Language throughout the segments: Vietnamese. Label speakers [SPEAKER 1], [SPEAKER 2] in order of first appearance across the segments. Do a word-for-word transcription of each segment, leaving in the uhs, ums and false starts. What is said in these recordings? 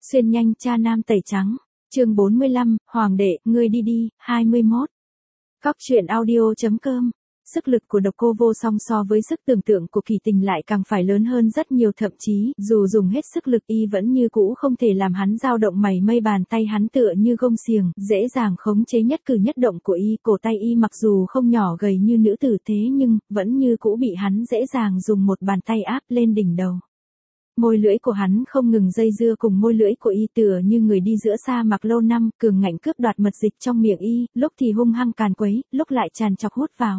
[SPEAKER 1] Xuyên nhanh cha nam tẩy trắng. Chương bốn mươi lăm, Hoàng đệ, ngươi đi đi, hai mươi mốt. Góc truyện audio.com. Sức lực của Độc Cô Vô Song so với sức tưởng tượng của Kỳ Tình lại càng phải lớn hơn rất nhiều, thậm chí, dù dùng hết sức lực y vẫn như cũ không thể làm hắn dao động mảy may, bàn tay hắn tựa như gông xiềng, dễ dàng khống chế nhất cử nhất động của y, cổ tay y mặc dù không nhỏ gầy như nữ tử thế nhưng, vẫn như cũ bị hắn dễ dàng dùng một bàn tay áp lên đỉnh đầu. Môi lưỡi của hắn không ngừng dây dưa cùng môi lưỡi của y, tựa như người đi giữa sa mạc lâu năm, cường ngạnh cướp đoạt mật dịch trong miệng y, lúc thì hung hăng càn quấy, lúc lại tràn trọc hút vào.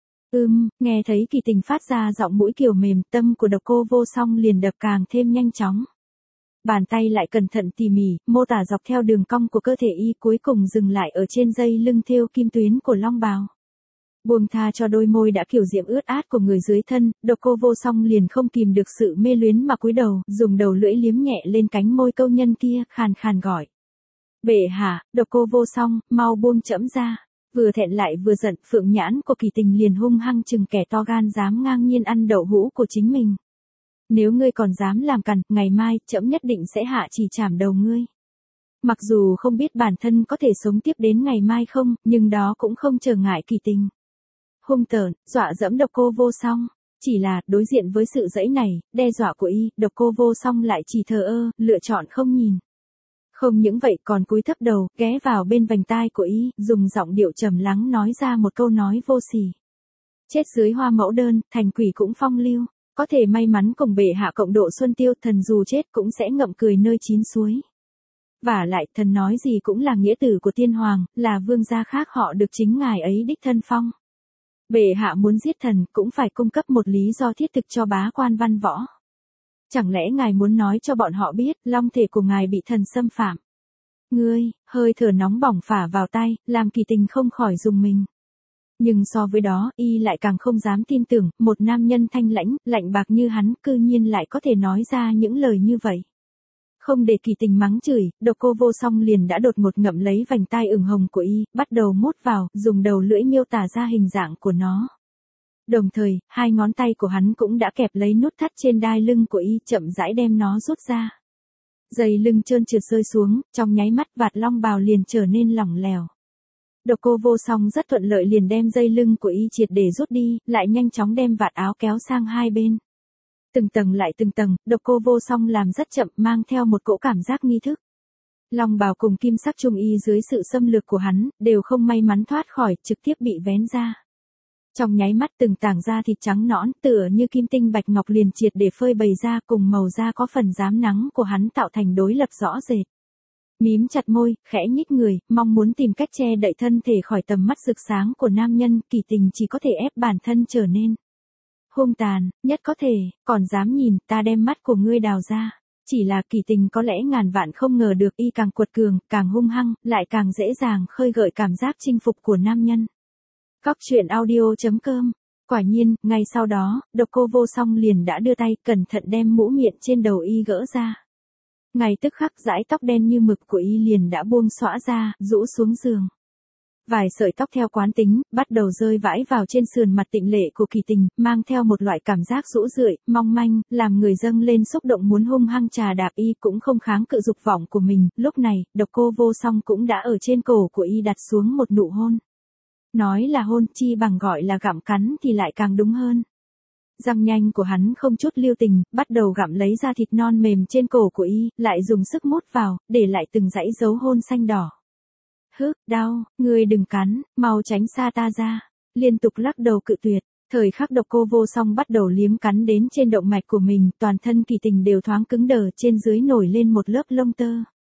[SPEAKER 1] Ưm, nghe thấy Kỳ Tình phát ra giọng mũi kiều mềm, tâm của Độc Cô Vô Song liền đập càng thêm nhanh chóng. Bàn tay lại cẩn thận tỉ mỉ, mô tả dọc theo đường cong của cơ thể y, cuối cùng dừng lại ở trên dây lưng thêu kim tuyến của long bào. Buông tha cho đôi môi đã kiểu diễm ướt át của người dưới thân, Độc Cô Vô Song liền không kìm được sự mê luyến mà cúi đầu, dùng đầu lưỡi liếm nhẹ lên cánh môi câu nhân kia, khàn khàn gọi. Bệ hạ, Độc Cô Vô Song, mau buông trẫm ra. Vừa thẹn lại vừa giận, phượng nhãn của Kỳ Tình liền hung hăng chừng kẻ to gan dám ngang nhiên ăn đậu hũ của chính mình. Nếu ngươi còn dám làm cằn, ngày mai, trẫm nhất định sẽ hạ chỉ chảm đầu ngươi. Mặc dù không biết bản thân có thể sống tiếp đến ngày mai không, nhưng đó cũng không trở ngại Kỳ Tình. Hung tợn, dọa dẫm Độc Cô Vô Song. Chỉ là, đối diện với sự dẫy này, đe dọa của y, Độc Cô Vô Song lại chỉ thờ ơ, lựa chọn không nhìn. Không những vậy còn cúi thấp đầu, ghé vào bên vành tai của y, dùng giọng điệu trầm lắng nói ra một câu nói vô sỉ. Chết dưới hoa mẫu đơn, thành quỷ cũng phong lưu. Có thể may mắn cùng bệ hạ cộng độ xuân tiêu, thần dù chết cũng sẽ ngậm cười nơi chín suối. Vả lại, thần nói gì cũng là nghĩa tử của tiên hoàng, là vương gia khác họ được chính ngài ấy đích thân phong. Bệ hạ muốn giết thần cũng phải cung cấp một lý do thiết thực cho bá quan văn võ. Chẳng lẽ ngài muốn nói cho bọn họ biết, long thể của ngài bị thần xâm phạm? Ngươi, hơi thở nóng bỏng phả vào tay, làm Kỳ Tình không khỏi rùng mình. Nhưng so với đó, y lại càng không dám tin tưởng, một nam nhân thanh lãnh, lạnh bạc như hắn, cư nhiên lại có thể nói ra những lời như vậy. Không để Kỳ Tình mắng chửi, Độc Cô Vô Song liền đã đột ngột ngậm lấy vành tai ửng hồng của y, bắt đầu mút vào, dùng đầu lưỡi miêu tả ra hình dạng của nó. Đồng thời, hai ngón tay của hắn cũng đã kẹp lấy nút thắt trên đai lưng của y, chậm rãi đem nó rút ra. Dây lưng trơn trượt rơi xuống, trong nháy mắt vạt long bào liền trở nên lỏng lẻo. Độc Cô Vô Song rất thuận lợi liền đem dây lưng của y triệt để rút đi, lại nhanh chóng đem vạt áo kéo sang hai bên. Từng tầng lại từng tầng, Độc Cô Vô Song làm rất chậm, mang theo một cỗ cảm giác nghi thức. Long bào cùng kim sắc trung y dưới sự xâm lược của hắn, đều không may mắn thoát khỏi, trực tiếp bị vén ra. Trong nháy mắt từng tảng da thịt trắng nõn, tựa như kim tinh bạch ngọc liền triệt để phơi bày ra, cùng màu da có phần rám nắng của hắn tạo thành đối lập rõ rệt. Mím chặt môi, khẽ nhích người, mong muốn tìm cách che đậy thân thể khỏi tầm mắt rực sáng của nam nhân, Kỳ Tình chỉ có thể ép bản thân trở nên hung tàn, nhất có thể, còn dám nhìn, ta đem mắt của ngươi đào ra. Chỉ là Kỳ Tình có lẽ ngàn vạn không ngờ được y càng quật cường, càng hung hăng, lại càng dễ dàng khơi gợi cảm giác chinh phục của nam nhân. Góc truyện audio.com. Quả nhiên, ngay sau đó, Độc Cô Vô Song liền đã đưa tay cẩn thận đem mũ miệng trên đầu y gỡ ra. Ngay tức khắc dải tóc đen như mực của y liền đã buông xõa ra, rũ xuống giường. Vài sợi tóc theo quán tính, bắt đầu rơi vãi vào trên sườn mặt tịnh lệ của Kỳ Tình, mang theo một loại cảm giác rũ rượi, mong manh, làm người dâng lên xúc động muốn hung hăng trà đạp y, cũng không kháng cự dục vọng của mình. Lúc này, Độc Cô Vô Song cũng đã ở trên cổ của y đặt xuống một nụ hôn. Nói là hôn, chi bằng gọi là gặm cắn thì lại càng đúng hơn. Răng nhanh của hắn không chút lưu tình, bắt đầu gặm lấy da thịt non mềm trên cổ của y, lại dùng sức mút vào, để lại từng dãy dấu hôn xanh đỏ. Hứ, đau, ngươi đừng cắn, mau tránh xa ta ra. Liên tục lắc đầu cự tuyệt. Thời khắc Độc Cô Vô Song bắt đầu liếm cắn đến trên động mạch của mình, toàn thân Kỳ Tình đều thoáng cứng đờ, trên dưới nổi lên một lớp lông tơ.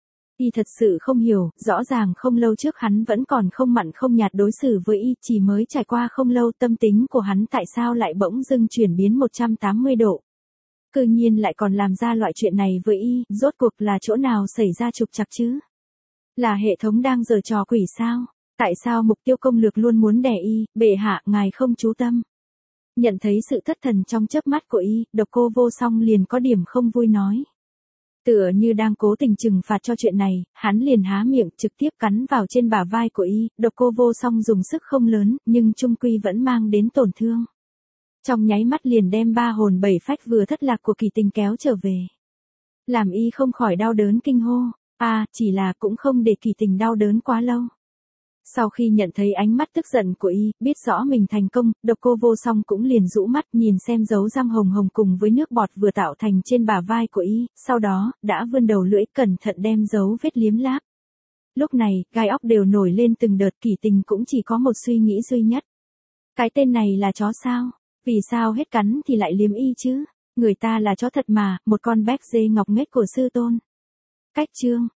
[SPEAKER 1] Y thật sự không hiểu, rõ ràng không lâu trước hắn vẫn còn không mặn không nhạt đối xử với y, chỉ mới trải qua không lâu tâm tính của hắn tại sao lại bỗng dưng chuyển biến một trăm tám mươi độ. Cư nhiên lại còn làm ra loại chuyện này với y, rốt cuộc là chỗ nào xảy ra trục trặc chứ? Là hệ thống đang giở trò quỷ sao? Tại sao mục tiêu công lược luôn muốn đè y, bệ hạ, ngài không chú tâm? Nhận thấy sự thất thần trong chớp mắt của y, Độc Cô Vô Song liền có điểm không vui nói. Tựa như đang cố tình trừng phạt cho chuyện này, hắn liền há miệng trực tiếp cắn vào trên bả vai của y, Độc Cô Vô Song dùng sức không lớn, nhưng chung quy vẫn mang đến tổn thương. Trong nháy mắt liền đem ba hồn bảy phách vừa thất lạc của Kỳ Tình kéo trở về. Làm y không khỏi đau đớn kinh hô, à, chỉ là cũng không để Kỳ Tình đau đớn quá lâu. Sau khi nhận thấy ánh mắt tức giận của y, biết rõ mình thành công, Độc Cô Vô Song cũng liền rũ mắt nhìn xem dấu răng hồng hồng cùng với nước bọt vừa tạo thành trên bả vai của y, sau đó, đã vươn đầu lưỡi cẩn thận đem dấu vết liếm láp. Lúc này, gai óc đều nổi lên từng đợt, Kỳ Tình cũng chỉ có một suy nghĩ duy nhất. Cái tên này là chó sao? Vì sao hết cắn thì lại liếm y chứ? Người ta là chó thật mà, một con béc dê ngọc nghếch của sư tôn. Cách chương